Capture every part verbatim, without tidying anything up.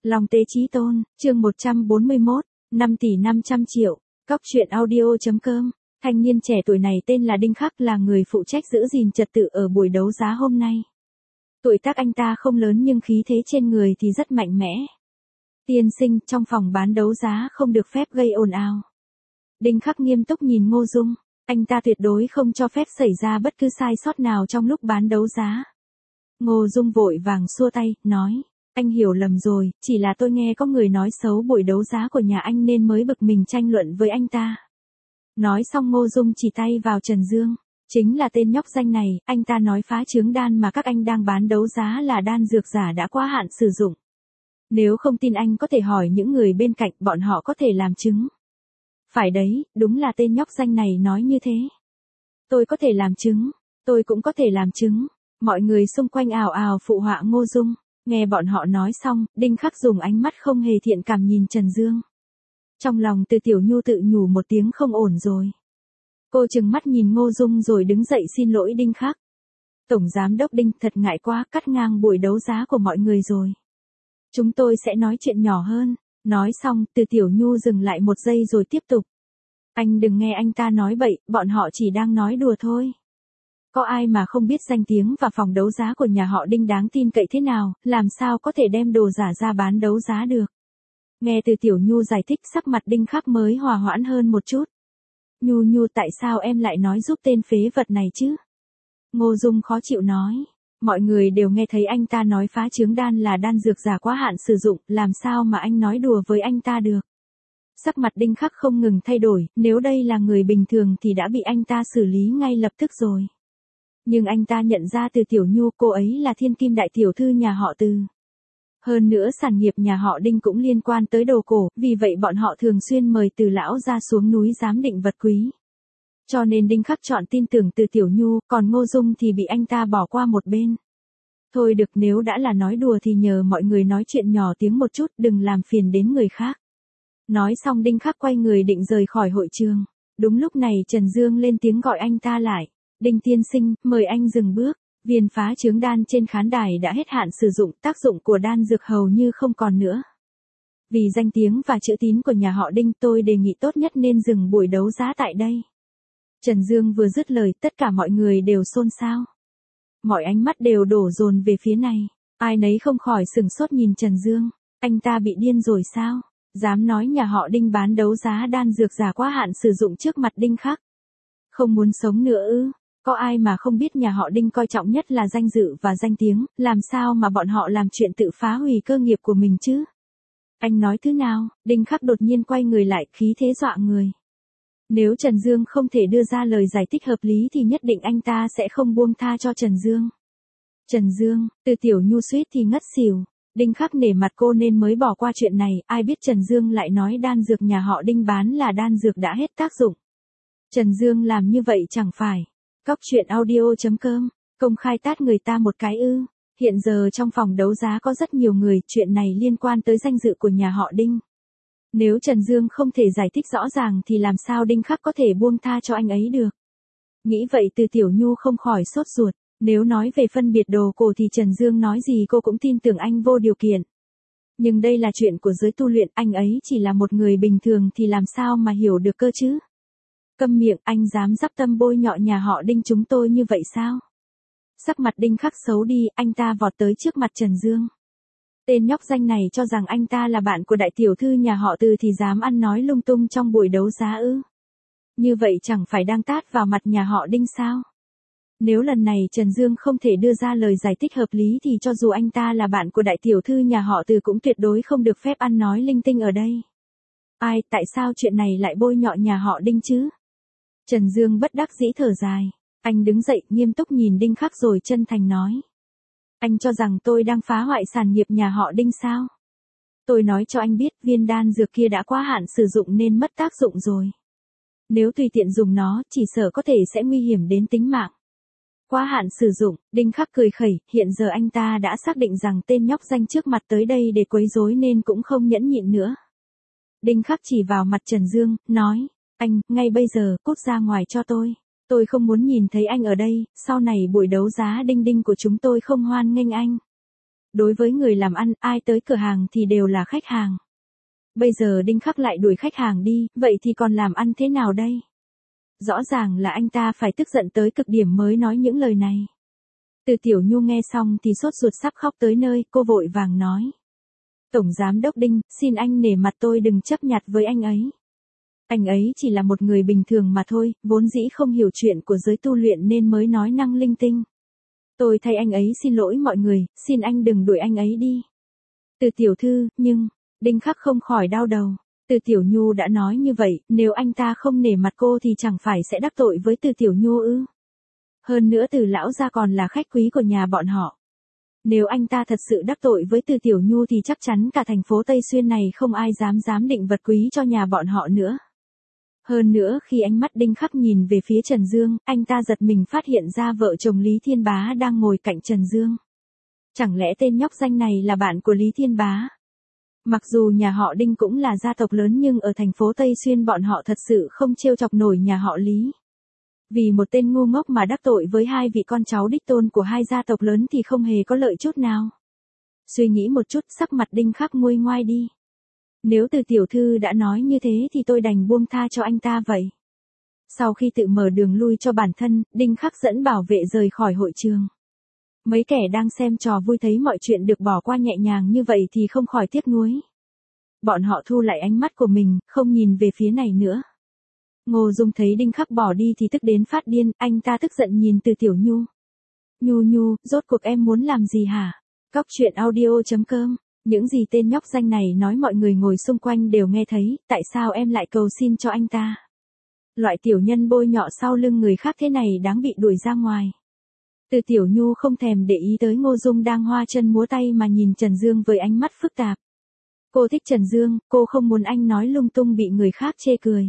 Long Tế Chí Tôn, chương một trăm bốn mươi mốt, năm tỷ năm trăm triệu, Cóc truyện audio.com. Thanh niên trẻ tuổi này tên là Đinh Khắc, là người phụ trách giữ gìn trật tự ở buổi đấu giá hôm nay. Tuổi tác anh ta không lớn nhưng khí thế trên người thì rất mạnh mẽ. Tiên sinh, trong phòng bán đấu giá không được phép gây ồn ào. Đinh Khắc nghiêm túc nhìn Ngô Dung, anh ta tuyệt đối không cho phép xảy ra bất cứ sai sót nào trong lúc bán đấu giá. Ngô Dung vội vàng xua tay, nói, anh hiểu lầm rồi, chỉ là tôi nghe có người nói xấu buổi đấu giá của nhà anh nên mới bực mình tranh luận với anh ta. Nói xong Ngô Dung chỉ tay vào Trần Dương, chính là tên nhóc danh này, anh ta nói phá trướng đan mà các anh đang bán đấu giá là đan dược giả đã quá hạn sử dụng. Nếu không tin anh có thể hỏi những người bên cạnh, bọn họ có thể làm chứng. Phải đấy, đúng là tên nhóc danh này nói như thế. Tôi có thể làm chứng, tôi cũng có thể làm chứng. Mọi người xung quanh ào ào phụ họa Ngô Dung. Nghe bọn họ nói xong, Đinh Khắc dùng ánh mắt không hề thiện cảm nhìn Trần Dương. Trong lòng Từ Tiểu Nhu tự nhủ một tiếng không ổn rồi. Cô trừng mắt nhìn Ngô Dung rồi đứng dậy xin lỗi Đinh Khắc. Tổng giám đốc Đinh, thật ngại quá, cắt ngang buổi đấu giá của mọi người rồi. Chúng tôi sẽ nói chuyện nhỏ hơn. Nói xong, Từ Tiểu Nhu dừng lại một giây rồi tiếp tục. Anh đừng nghe anh ta nói bậy, bọn họ chỉ đang nói đùa thôi. Có ai mà không biết danh tiếng và phòng đấu giá của nhà họ Đinh đáng tin cậy thế nào, làm sao có thể đem đồ giả ra bán đấu giá được. Nghe Từ Tiểu Nhu giải thích, sắc mặt Đinh Khắc mới hòa hoãn hơn một chút. Nhu Nhu, tại sao em lại nói giúp tên phế vật này chứ? Ngô Dung khó chịu nói. Mọi người đều nghe thấy anh ta nói phá trướng đan là đan dược giả quá hạn sử dụng, làm sao mà anh nói đùa với anh ta được. Sắc mặt Đinh Khắc không ngừng thay đổi, nếu đây là người bình thường thì đã bị anh ta xử lý ngay lập tức rồi. Nhưng anh ta nhận ra Từ Tiểu Nhu, cô ấy là thiên kim đại tiểu thư nhà họ Từ. Hơn nữa sản nghiệp nhà họ Đinh cũng liên quan tới đồ cổ, vì vậy bọn họ thường xuyên mời Từ lão ra xuống núi giám định vật quý. Cho nên Đinh Khắc chọn tin tưởng Từ Tiểu Nhu, còn Ngô Dung thì bị anh ta bỏ qua một bên. Thôi được, nếu đã là nói đùa thì nhờ mọi người nói chuyện nhỏ tiếng một chút, đừng làm phiền đến người khác. Nói xong Đinh Khắc quay người định rời khỏi hội trường. Đúng lúc này Trần Dương lên tiếng gọi anh ta lại. Đinh tiên sinh, mời anh dừng bước. Viên phá trướng đan trên khán đài đã hết hạn sử dụng, tác dụng của đan dược hầu như không còn nữa. Vì danh tiếng và chữ tín của nhà họ Đinh, tôi đề nghị tốt nhất nên dừng buổi đấu giá tại đây. Trần Dương vừa dứt lời, tất cả mọi người đều xôn xao. Mọi ánh mắt đều đổ dồn về phía này. Ai nấy không khỏi sửng sốt nhìn Trần Dương. Anh ta bị điên rồi sao? Dám nói nhà họ Đinh bán đấu giá đan dược giả quá hạn sử dụng trước mặt Đinh Khắc. Không muốn sống nữa ư? Có ai mà không biết nhà họ Đinh coi trọng nhất là danh dự và danh tiếng, làm sao mà bọn họ làm chuyện tự phá hủy cơ nghiệp của mình chứ? Anh nói thứ nào? Đinh Khắc đột nhiên quay người lại, khí thế dọa người. Nếu Trần Dương không thể đưa ra lời giải thích hợp lý thì nhất định anh ta sẽ không buông tha cho Trần Dương. Trần Dương, Từ Tiểu Nhu suýt thì ngất xỉu. Đinh Khắc nể mặt cô nên mới bỏ qua chuyện này, ai biết Trần Dương lại nói đan dược nhà họ Đinh bán là đan dược đã hết tác dụng. Trần Dương làm như vậy chẳng phải. Cóc truyện audio.com, công khai tát người ta một cái ư. Hiện giờ trong phòng đấu giá có rất nhiều người, chuyện này liên quan tới danh dự của nhà họ Đinh. Nếu Trần Dương không thể giải thích rõ ràng thì làm sao Đinh Khắc có thể buông tha cho anh ấy được. Nghĩ vậy Từ Tiểu Nhu không khỏi sốt ruột. Nếu nói về phân biệt đồ cổ thì Trần Dương nói gì cô cũng tin tưởng anh vô điều kiện. Nhưng đây là chuyện của giới tu luyện, anh ấy chỉ là một người bình thường thì làm sao mà hiểu được cơ chứ. Câm miệng, anh dám dắp tâm bôi nhọ nhà họ Đinh chúng tôi như vậy sao? Sắc mặt Đinh Khắc xấu đi, anh ta vọt tới trước mặt Trần Dương. Tên nhóc danh này cho rằng anh ta là bạn của đại tiểu thư nhà họ Từ thì dám ăn nói lung tung trong buổi đấu giá ư? Như vậy chẳng phải đang tát vào mặt nhà họ Đinh sao? Nếu lần này Trần Dương không thể đưa ra lời giải thích hợp lý thì cho dù anh ta là bạn của đại tiểu thư nhà họ Từ cũng tuyệt đối không được phép ăn nói linh tinh ở đây. Ai, tại sao chuyện này lại bôi nhọ nhà họ Đinh chứ? Trần Dương bất đắc dĩ thở dài. Anh đứng dậy, nghiêm túc nhìn Đinh Khắc rồi chân thành nói. Anh cho rằng tôi đang phá hoại sản nghiệp nhà họ Đinh sao? Tôi nói cho anh biết, viên đan dược kia đã quá hạn sử dụng nên mất tác dụng rồi. Nếu tùy tiện dùng nó, chỉ sợ có thể sẽ nguy hiểm đến tính mạng. Quá hạn sử dụng, Đinh Khắc cười khẩy, hiện giờ anh ta đã xác định rằng tên nhóc danh trước mặt tới đây để quấy rối nên cũng không nhẫn nhịn nữa. Đinh Khắc chỉ vào mặt Trần Dương, nói, anh, ngay bây giờ, cút ra ngoài cho tôi. Tôi không muốn nhìn thấy anh ở đây, sau này buổi đấu giá Đinh Đinh của chúng tôi không hoan nghênh anh. Đối với người làm ăn, ai tới cửa hàng thì đều là khách hàng. Bây giờ Đinh Khắc lại đuổi khách hàng đi, vậy thì còn làm ăn thế nào đây? Rõ ràng là anh ta phải tức giận tới cực điểm mới nói những lời này. Từ Tiểu Nhu nghe xong thì sốt ruột sắp khóc tới nơi, cô vội vàng nói. Tổng Giám đốc Đinh, xin anh nể mặt tôi đừng chấp nhặt với anh ấy. Anh ấy chỉ là một người bình thường mà thôi, vốn dĩ không hiểu chuyện của giới tu luyện nên mới nói năng linh tinh. Tôi thay anh ấy xin lỗi mọi người, xin anh đừng đuổi anh ấy đi. Từ tiểu thư, nhưng, Đinh Khắc không khỏi đau đầu. Từ Tiểu Nhu đã nói như vậy, nếu anh ta không nể mặt cô thì chẳng phải sẽ đắc tội với Từ Tiểu Nhu ư? Hơn nữa Từ lão gia còn là khách quý của nhà bọn họ. Nếu anh ta thật sự đắc tội với Từ Tiểu Nhu thì chắc chắn cả thành phố Tây Xuyên này không ai dám dám định vật quý cho nhà bọn họ nữa. Hơn nữa khi ánh mắt Đinh Khắc nhìn về phía Trần Dương, anh ta giật mình phát hiện ra vợ chồng Lý Thiên Bá đang ngồi cạnh Trần Dương. Chẳng lẽ tên nhóc danh này là bạn của Lý Thiên Bá? Mặc dù nhà họ Đinh cũng là gia tộc lớn nhưng ở thành phố Tây Xuyên bọn họ thật sự không trêu chọc nổi nhà họ Lý. Vì một tên ngu ngốc mà đắc tội với hai vị con cháu đích tôn của hai gia tộc lớn thì không hề có lợi chút nào. Suy nghĩ một chút, sắc mặt Đinh Khắc nguôi ngoai đi. Nếu Từ tiểu thư đã nói như thế thì tôi đành buông tha cho anh ta vậy. Sau khi tự mở đường lui cho bản thân, Đinh Khắc dẫn bảo vệ rời khỏi hội trường. Mấy kẻ đang xem trò vui thấy mọi chuyện được bỏ qua nhẹ nhàng như vậy thì không khỏi tiếc nuối. Bọn họ thu lại ánh mắt của mình, không nhìn về phía này nữa. Ngô Dung thấy Đinh Khắc bỏ đi thì tức đến phát điên, anh ta tức giận nhìn Từ Tiểu Nhu. Nhu Nhu, rốt cuộc em muốn làm gì hả? Cóc truyện audio chấm com. Những gì tên nhóc danh này nói mọi người ngồi xung quanh đều nghe thấy, tại sao em lại cầu xin cho anh ta? Loại tiểu nhân bôi nhọ sau lưng người khác thế này đáng bị đuổi ra ngoài. Từ Tiểu Nhu không thèm để ý tới Ngô Dung đang hoa chân múa tay mà nhìn Trần Dương với ánh mắt phức tạp. Cô thích Trần Dương, cô không muốn anh nói lung tung bị người khác chê cười.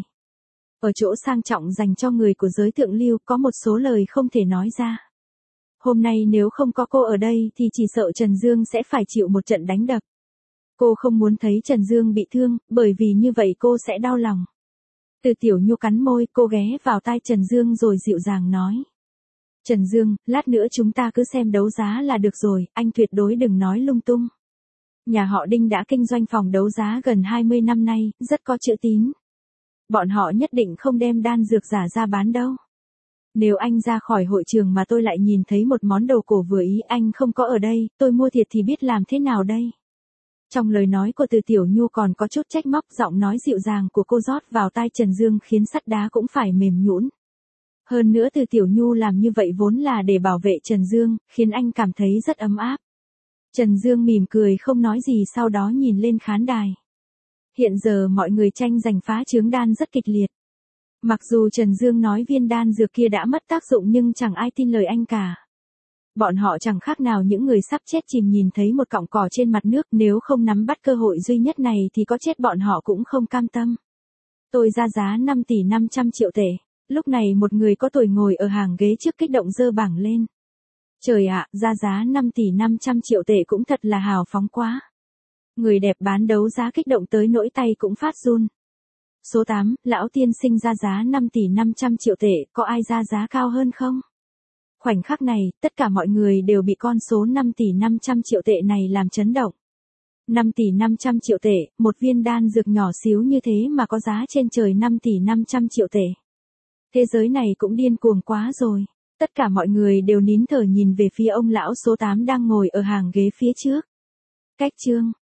Ở chỗ sang trọng dành cho người của giới thượng lưu có một số lời không thể nói ra. Hôm nay nếu không có cô ở đây thì chỉ sợ Trần Dương sẽ phải chịu một trận đánh đập. Cô không muốn thấy Trần Dương bị thương, bởi vì như vậy cô sẽ đau lòng. Từ Tiểu Nhu cắn môi, cô ghé vào tai Trần Dương rồi dịu dàng nói. Trần Dương, lát nữa chúng ta cứ xem đấu giá là được rồi, anh tuyệt đối đừng nói lung tung. Nhà họ Đinh đã kinh doanh phòng đấu giá gần hai mươi năm nay, rất có chữ tín. Bọn họ nhất định không đem đan dược giả ra bán đâu. Nếu anh ra khỏi hội trường mà tôi lại nhìn thấy một món đồ cổ vừa ý anh không có ở đây, tôi mua thiệt thì biết làm thế nào đây? Trong lời nói của Từ Tiểu Nhu còn có chút trách móc, giọng nói dịu dàng của cô rót vào tai Trần Dương khiến sắt đá cũng phải mềm nhũn. Hơn nữa Từ Tiểu Nhu làm như vậy vốn là để bảo vệ Trần Dương, khiến anh cảm thấy rất ấm áp. Trần Dương mỉm cười không nói gì sau đó nhìn lên khán đài. Hiện giờ mọi người tranh giành phá trướng đan rất kịch liệt. Mặc dù Trần Dương nói viên đan dược kia đã mất tác dụng nhưng chẳng ai tin lời anh cả. Bọn họ chẳng khác nào những người sắp chết chìm nhìn thấy một cọng cỏ trên mặt nước, nếu không nắm bắt cơ hội duy nhất này thì có chết bọn họ cũng không cam tâm. Tôi ra giá năm tỷ năm trăm triệu tệ. Lúc này một người có tuổi ngồi ở hàng ghế trước kích động giơ bảng lên. Trời ạ, ra giá năm tỷ năm trăm triệu tệ cũng thật là hào phóng quá. Người đẹp bán đấu giá kích động tới nỗi tay cũng phát run. Số tám, lão tiên sinh ra giá năm tỷ năm trăm triệu tệ, có ai ra giá cao hơn không? Khoảnh khắc này, tất cả mọi người đều bị con số năm tỷ năm trăm triệu tệ này làm chấn động. năm tỷ năm trăm triệu tệ, một viên đan dược nhỏ xíu như thế mà có giá trên trời năm tỷ năm trăm triệu tệ. Thế giới này cũng điên cuồng quá rồi. Tất cả mọi người đều nín thở nhìn về phía ông lão số tám đang ngồi ở hàng ghế phía trước. Cách chương